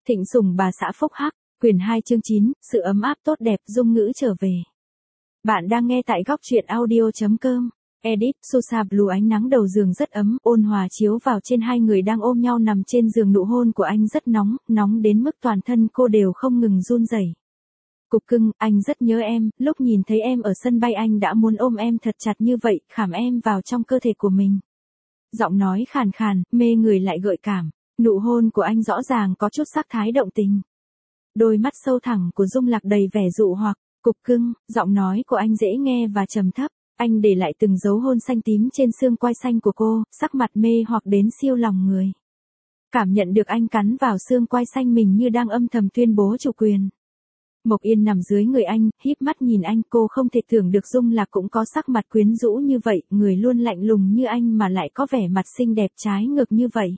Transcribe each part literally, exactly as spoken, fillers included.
Thịnh sủng bà xã Phúc Hắc, quyển hai chương chín, sự ấm áp tốt đẹp dung ngữ trở về. Bạn đang nghe tại góc truyện audio.com. Edit, Sosa Blue ánh nắng đầu giường rất ấm, ôn hòa chiếu vào trên hai người đang ôm nhau nằm trên giường, nụ hôn của anh rất nóng, nóng đến mức toàn thân cô đều không ngừng run rẩy. Cục cưng, anh rất nhớ em, lúc nhìn thấy em ở sân bay anh đã muốn ôm em thật chặt như vậy, khảm em vào trong cơ thể của mình. Giọng nói khàn khàn, mê người lại gợi cảm. Nụ hôn của anh rõ ràng có chút sắc thái động tình. Đôi mắt sâu thẳm của Dung Lạc đầy vẻ dụ hoặc. Cục cưng, giọng nói của anh dễ nghe và trầm thấp. Anh để lại từng dấu hôn xanh tím trên xương quai xanh của cô, sắc mặt mê hoặc đến siêu lòng người. Cảm nhận được anh cắn vào xương quai xanh mình như đang âm thầm tuyên bố chủ quyền. Mộc Yên nằm dưới người anh, híp mắt nhìn anh, cô không thể tưởng được Dung Lạc cũng có sắc mặt quyến rũ như vậy, người luôn lạnh lùng như anh mà lại có vẻ mặt xinh đẹp trái ngược như vậy.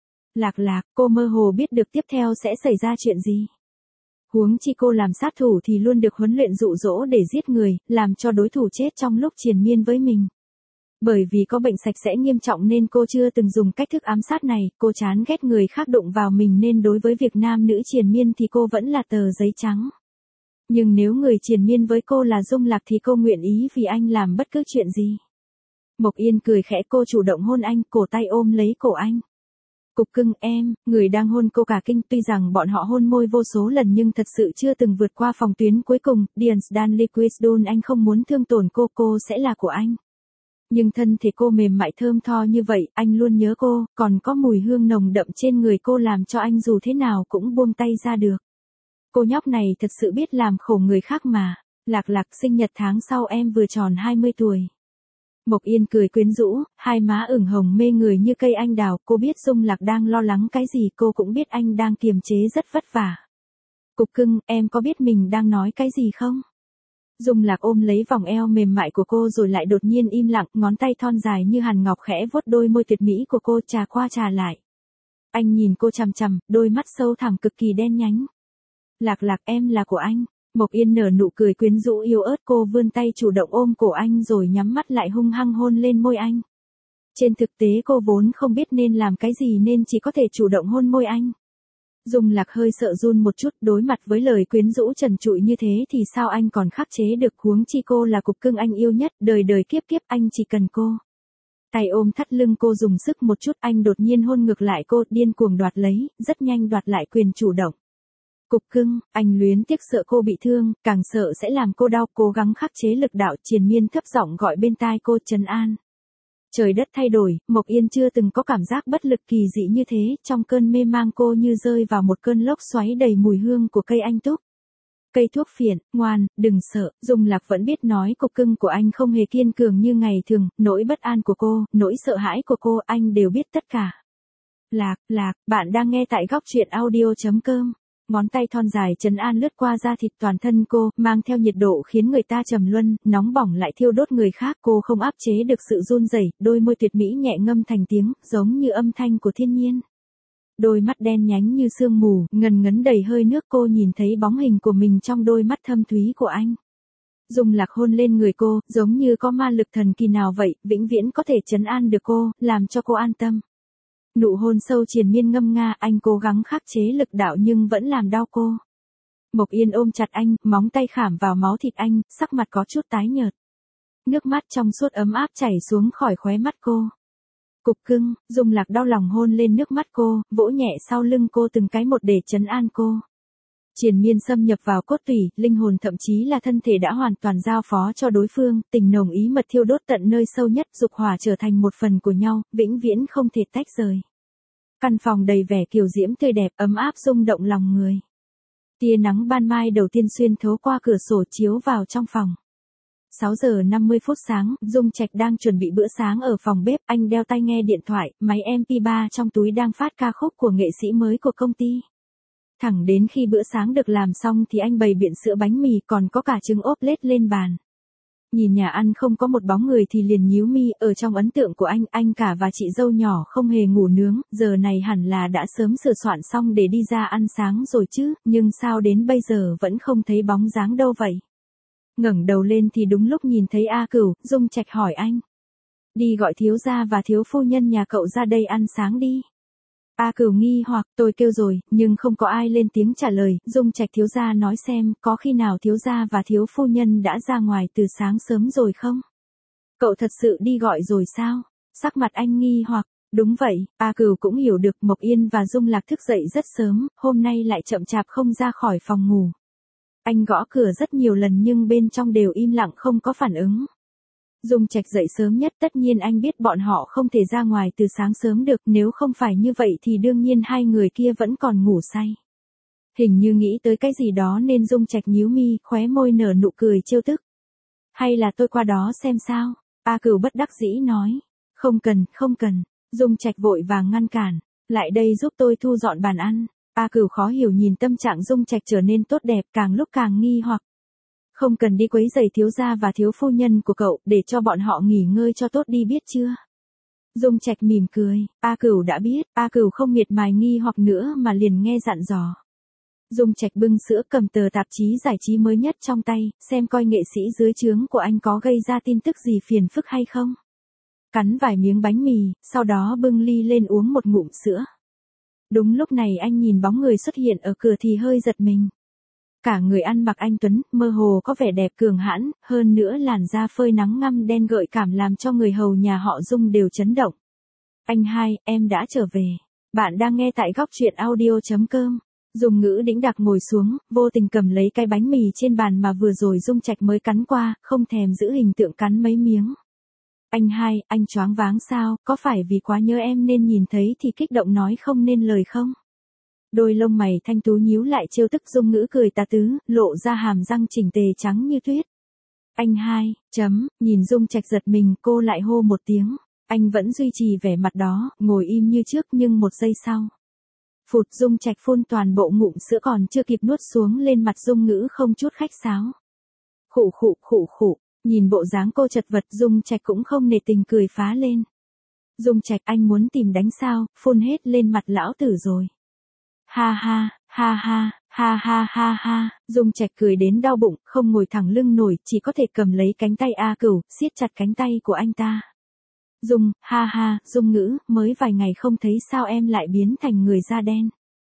Lạc Lạc, cô mơ hồ biết được tiếp theo sẽ xảy ra chuyện gì. Huống chi cô làm sát thủ thì luôn được huấn luyện dụ dỗ để giết người, làm cho đối thủ chết trong lúc triền miên với mình. Bởi vì có bệnh sạch sẽ nghiêm trọng nên cô chưa từng dùng cách thức ám sát này, cô chán ghét người khác đụng vào mình nên đối với việc nam nữ triền miên thì cô vẫn là tờ giấy trắng. Nhưng nếu người triền miên với cô là Dung Lạc thì cô nguyện ý vì anh làm bất cứ chuyện gì. Mộc Yên cười khẽ, cô chủ động hôn anh, cổ tay ôm lấy cổ anh. Cục cưng em, người đang hôn cô cả kinh, tuy rằng bọn họ hôn môi vô số lần nhưng thật sự chưa từng vượt qua phòng tuyến cuối cùng. Diane Stanley Quisdon, anh không muốn thương tổn cô, cô sẽ là của anh. Nhưng thân thể cô mềm mại thơm tho như vậy, anh luôn nhớ cô, còn có mùi hương nồng đậm trên người cô làm cho anh dù thế nào cũng buông tay ra được. Cô nhóc này thật sự biết làm khổ người khác mà. Lạc Lạc, sinh nhật tháng sau em vừa tròn hai mươi tuổi. Mộc Yên cười quyến rũ, hai má ửng hồng mê người như cây anh đào, cô biết Dung Lạc đang lo lắng cái gì, cô cũng biết anh đang kiềm chế rất vất vả. Cục cưng, em có biết mình đang nói cái gì không? Dung Lạc ôm lấy vòng eo mềm mại của cô rồi lại đột nhiên im lặng, ngón tay thon dài như hàn ngọc khẽ vuốt đôi môi tuyệt mỹ của cô, trà qua trà lại. Anh nhìn cô chằm chằm, đôi mắt sâu thẳm cực kỳ đen nhánh. Lạc Lạc, em là của anh. Mộc Yên nở nụ cười quyến rũ yếu ớt, cô vươn tay chủ động ôm cổ anh rồi nhắm mắt lại hung hăng hôn lên môi anh. Trên thực tế cô vốn không biết nên làm cái gì nên chỉ có thể chủ động hôn môi anh. Dung Lạc hơi sợ run một chút, đối mặt với lời quyến rũ trần trụi như thế thì sao anh còn khắc chế được, huống chi cô là cục cưng anh yêu nhất, đời đời kiếp kiếp anh chỉ cần cô. Tay ôm thắt lưng cô dùng sức một chút, anh đột nhiên hôn ngược lại cô, điên cuồng đoạt lấy, rất nhanh đoạt lại quyền chủ động. Cục cưng, anh luyến tiếc sợ cô bị thương, càng sợ sẽ làm cô đau, cố gắng khắc chế lực đạo, triền miên thấp giọng gọi bên tai cô, trấn an. Trời đất thay đổi, Mộc Yên chưa từng có cảm giác bất lực kỳ dị như thế, trong cơn mê mang cô như rơi vào một cơn lốc xoáy đầy mùi hương của cây anh túc. Cây thuốc phiện, ngoan, đừng sợ, Dung Lạc vẫn biết nói cục cưng của anh không hề kiên cường như ngày thường, nỗi bất an của cô, nỗi sợ hãi của cô, anh đều biết tất cả. Lạc, Lạc, bạn đang nghe tại góc truyện audio.com. Ngón tay thon dài trấn an lướt qua da thịt toàn thân cô, mang theo nhiệt độ khiến người ta trầm luân, nóng bỏng lại thiêu đốt người khác, cô không áp chế được sự run rẩy, đôi môi tuyệt mỹ nhẹ ngâm thành tiếng, giống như âm thanh của thiên nhiên. Đôi mắt đen nhánh như sương mù, ngần ngấn đầy hơi nước, cô nhìn thấy bóng hình của mình trong đôi mắt thâm thúy của anh. Dung Lạc hôn lên người cô, giống như có ma lực thần kỳ nào vậy, vĩnh viễn có thể trấn an được cô, làm cho cô an tâm. Nụ hôn sâu triền miên ngâm nga, anh cố gắng khắc chế lực đạo nhưng vẫn làm đau cô. Mộc Yên ôm chặt anh, móng tay khảm vào máu thịt anh, sắc mặt có chút tái nhợt. Nước mắt trong suốt ấm áp chảy xuống khỏi khóe mắt cô. Cục cưng, Dung Lạc đau lòng hôn lên nước mắt cô, vỗ nhẹ sau lưng cô từng cái một để trấn an cô. Triền miên xâm nhập vào cốt tủy, linh hồn thậm chí là thân thể đã hoàn toàn giao phó cho đối phương, tình nồng ý mật thiêu đốt tận nơi sâu nhất, dục hỏa trở thành một phần của nhau, vĩnh viễn không thể tách rời. Căn phòng đầy vẻ kiều diễm tươi đẹp, ấm áp rung động lòng người. Tia nắng ban mai đầu tiên xuyên thấu qua cửa sổ chiếu vào trong phòng. sáu giờ năm mươi phút sáng, Dung Trạch đang chuẩn bị bữa sáng ở phòng bếp, anh đeo tai nghe điện thoại, máy em pê ba trong túi đang phát ca khúc của nghệ sĩ mới của công ty. Thẳng đến khi bữa sáng được làm xong thì anh bày biện sữa bánh mì còn có cả trứng ốp lết lên bàn. Nhìn nhà ăn không có một bóng người thì liền nhíu mi, ở trong ấn tượng của anh, anh cả và chị dâu nhỏ không hề ngủ nướng, giờ này hẳn là đã sớm sửa soạn xong để đi ra ăn sáng rồi chứ, nhưng sao đến bây giờ vẫn không thấy bóng dáng đâu vậy. Ngẩng đầu lên thì đúng lúc nhìn thấy A Cửu, Dung Trạch hỏi anh. Đi gọi thiếu gia và thiếu phu nhân nhà cậu ra đây ăn sáng đi. A Cửu nghi hoặc, tôi kêu rồi, nhưng không có ai lên tiếng trả lời, Dung Trạch thiếu gia nói xem, có khi nào thiếu gia và thiếu phu nhân đã ra ngoài từ sáng sớm rồi không? Cậu thật sự đi gọi rồi sao? Sắc mặt anh nghi hoặc, đúng vậy, A Cửu cũng hiểu được Mộc Yên và Dung Lạc thức dậy rất sớm, hôm nay lại chậm chạp không ra khỏi phòng ngủ. Anh gõ cửa rất nhiều lần nhưng bên trong đều im lặng không có phản ứng. Dung Trạch dậy sớm nhất, tất nhiên anh biết bọn họ không thể ra ngoài từ sáng sớm được, nếu không phải như vậy thì đương nhiên hai người kia vẫn còn ngủ say. Hình như nghĩ tới cái gì đó nên Dung Trạch nhíu mi, khóe môi nở nụ cười trêu tức. Hay là tôi qua đó xem sao? A Cửu bất đắc dĩ nói. Không cần, không cần. Dung Trạch vội vàng ngăn cản. Lại đây giúp tôi thu dọn bàn ăn. A Cửu khó hiểu nhìn tâm trạng Dung Trạch trở nên tốt đẹp, càng lúc càng nghi hoặc. Không cần đi quấy rầy thiếu gia và thiếu phu nhân của cậu, để cho bọn họ nghỉ ngơi cho tốt đi biết chưa? Dung Trạch mỉm cười, A Cửu đã biết, A Cửu không miệt mài nghi hoặc nữa mà liền nghe dặn dò. Dung Trạch bưng sữa, cầm tờ tạp chí giải trí mới nhất trong tay, xem coi nghệ sĩ dưới trướng của anh có gây ra tin tức gì phiền phức hay không. Cắn vài miếng bánh mì, sau đó bưng ly lên uống một ngụm sữa. Đúng lúc này anh nhìn bóng người xuất hiện ở cửa thì hơi giật mình. Cả người ăn mặc anh tuấn, mơ hồ có vẻ đẹp cường hãn, hơn nữa làn da phơi nắng ngăm đen gợi cảm làm cho người hầu nhà họ Dung đều chấn động. Anh hai, em đã trở về. Bạn đang nghe tại góc truyện audio chấm com. Dung Ngữ đĩnh đạc ngồi xuống, vô tình cầm lấy cái bánh mì trên bàn mà vừa rồi Dung Trạch mới cắn qua, không thèm giữ hình tượng cắn mấy miếng. Anh hai, anh choáng váng sao, có phải vì quá nhớ em nên nhìn thấy thì kích động nói không nên lời không? Đôi lông mày thanh tú nhíu lại trêu tức. Dung Ngữ cười tà tứ, lộ ra hàm răng chỉnh tề trắng như tuyết. Anh hai, chấm, nhìn Dung Trạch giật mình, cô lại hô một tiếng. Anh vẫn duy trì vẻ mặt đó, ngồi im như trước nhưng một giây sau. Phụt, Dung Trạch phun toàn bộ ngụm sữa còn chưa kịp nuốt xuống lên mặt Dung Ngữ không chút khách sáo. Khụ khụ khụ khụ, nhìn bộ dáng cô chật vật Dung Trạch cũng không nể tình cười phá lên. Dung Trạch, anh muốn tìm đánh sao, phun hết lên mặt lão tử rồi. Ha ha, ha ha, ha ha ha ha, Dung Trạch cười đến đau bụng, không ngồi thẳng lưng nổi, chỉ có thể cầm lấy cánh tay A Cửu, siết chặt cánh tay của anh ta. Dung, ha ha, Dung Ngữ, mới vài ngày không thấy sao em lại biến thành người da đen.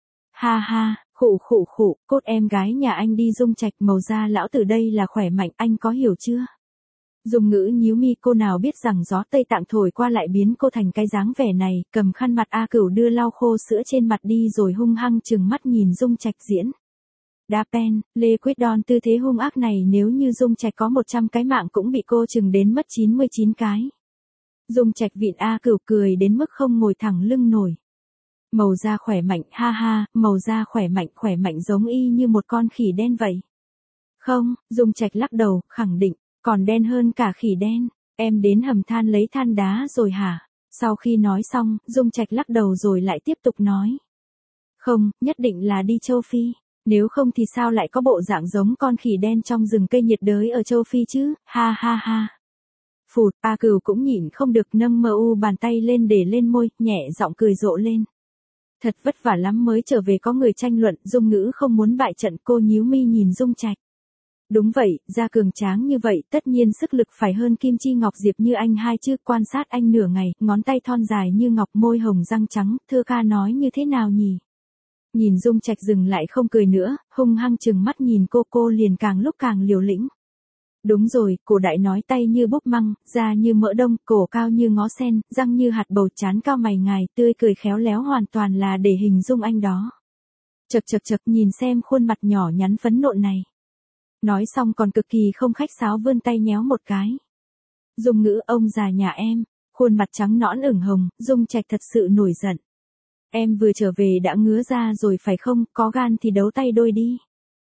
Ha ha, khụ khụ khụ, cốt em gái nhà anh đi Dung Trạch, màu da lão tử đây là khỏe mạnh, anh có hiểu chưa? Dung Ngữ nhíu mi, cô nào biết rằng gió Tây Tạng thổi qua lại biến cô thành cái dáng vẻ này, cầm khăn mặt A Cửu đưa lau khô sữa trên mặt đi rồi hung hăng trừng mắt nhìn Dung Trạch diễn. Đa pen, Lê Quyết Đon tư thế hung ác này nếu như Dung Trạch có một trăm cái mạng cũng bị cô trừng đến mất chín mươi chín cái. Dung Trạch vịn A Cửu cười đến mức không ngồi thẳng lưng nổi. Màu da khỏe mạnh, ha ha, màu da khỏe mạnh, khỏe mạnh giống y như một con khỉ đen vậy. Không, Dung Trạch lắc đầu, khẳng định. Còn đen hơn cả khỉ đen, em đến hầm than lấy than đá rồi hả? Sau khi nói xong, Dung Trạch lắc đầu rồi lại tiếp tục nói. Không, nhất định là đi châu Phi, nếu không thì sao lại có bộ dạng giống con khỉ đen trong rừng cây nhiệt đới ở châu Phi chứ, ha ha ha. Phụt, A Cửu cũng nhịn không được nâng mờ u bàn tay lên để lên môi, nhẹ giọng cười rộ lên. Thật vất vả lắm mới trở về có người tranh luận, Dung Ngữ không muốn bại trận, cô nhíu mi nhìn Dung Trạch. Đúng vậy, da cường tráng như vậy, tất nhiên sức lực phải hơn Kim Chi Ngọc Diệp như anh hai chứ, quan sát anh nửa ngày, ngón tay thon dài như ngọc, môi hồng răng trắng, thưa ca nói như thế nào nhỉ? Nhìn Dung Trạch dừng lại không cười nữa, hung hăng trừng mắt nhìn cô, cô liền càng lúc càng liều lĩnh. Đúng rồi, cổ đại nói tay như búp măng, da như mỡ đông, cổ cao như ngó sen, răng như hạt bầu, trán cao mày ngài, tươi cười khéo léo hoàn toàn là để hình dung anh đó. Chật chật chật nhìn xem khuôn mặt nhỏ nhắn phấn nộn này. Nói xong còn cực kỳ không khách sáo vươn tay nhéo một cái. Dung Ngữ, ông già nhà em, khuôn mặt trắng nõn ửng hồng, Dung Trạch thật sự nổi giận. Em vừa trở về đã ngứa ra rồi phải không, có gan thì đấu tay đôi đi.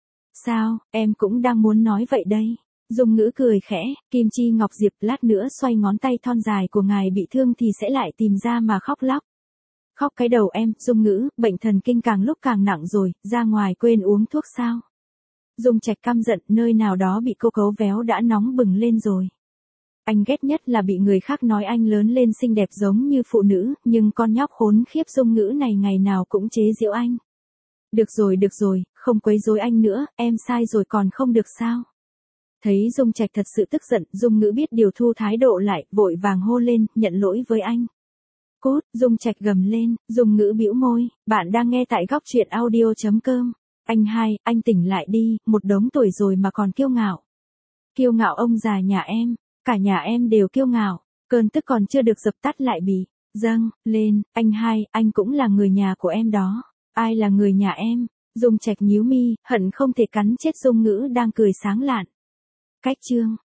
Sao, em cũng đang muốn nói vậy đây. Dung Ngữ cười khẽ, Kim Chi Ngọc Diệp, lát nữa xoay ngón tay thon dài của ngài bị thương thì sẽ lại tìm ra mà khóc lóc. Khóc cái đầu em, Dung Ngữ, bệnh thần kinh càng lúc càng nặng rồi, ra ngoài quên uống thuốc sao? Dung Trạch căm giận, nơi nào đó bị cô cấu véo đã nóng bừng lên rồi. Anh ghét nhất là bị người khác nói anh lớn lên xinh đẹp giống như phụ nữ, nhưng con nhóc khốn khiếp Dung Ngữ này ngày nào cũng chế giễu anh. Được rồi được rồi, không quấy rối anh nữa, em sai rồi còn không được sao? Thấy Dung Trạch thật sự tức giận, Dung Ngữ biết điều thu thái độ lại, vội vàng hô lên, nhận lỗi với anh. cốt, Dung Trạch gầm lên, Dung Ngữ bĩu môi, bạn đang nghe tại góc truyện audio.com. Anh hai, anh tỉnh lại đi, một đống tuổi rồi mà còn kiêu ngạo. Kiêu ngạo ông già nhà em, cả nhà em đều kiêu ngạo, cơn tức còn chưa được dập tắt lại bị dâng lên. Anh hai, anh cũng là người nhà của em đó. Ai là người nhà em? Dung Trạch nhíu mi, hận không thể cắn chết Dung Ngữ đang cười sáng lạn. Cách chương